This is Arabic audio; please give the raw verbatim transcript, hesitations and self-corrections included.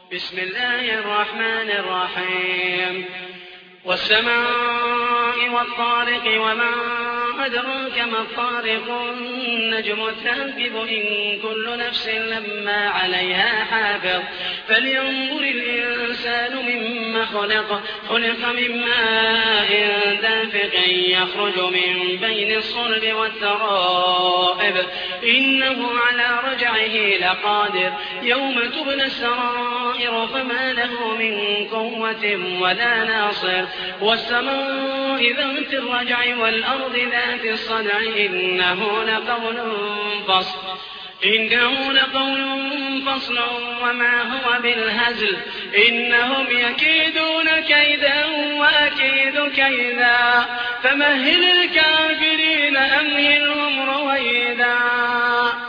بسم الله الرحمن الرحيم والسماء والطارق وما أدراك ما الطارق النجم الثاقب إن كل نفس لما عليها حافظ فلينظر الإنسان مما خلق خلق من ماء دافق يخرج من بين الصلب والترائب إنه على رجعه لقادر يوم تبلى السرائر فما له من قوة ولا ناصر والسماء ذات الرجع والأرض ذات الصدع إنه لقول فصل إنه لقول فصل وما هو بالهزل إنهم يكيدون كيدا وأكيد كيدا فمهل الكافرين أمهلهم رويدا.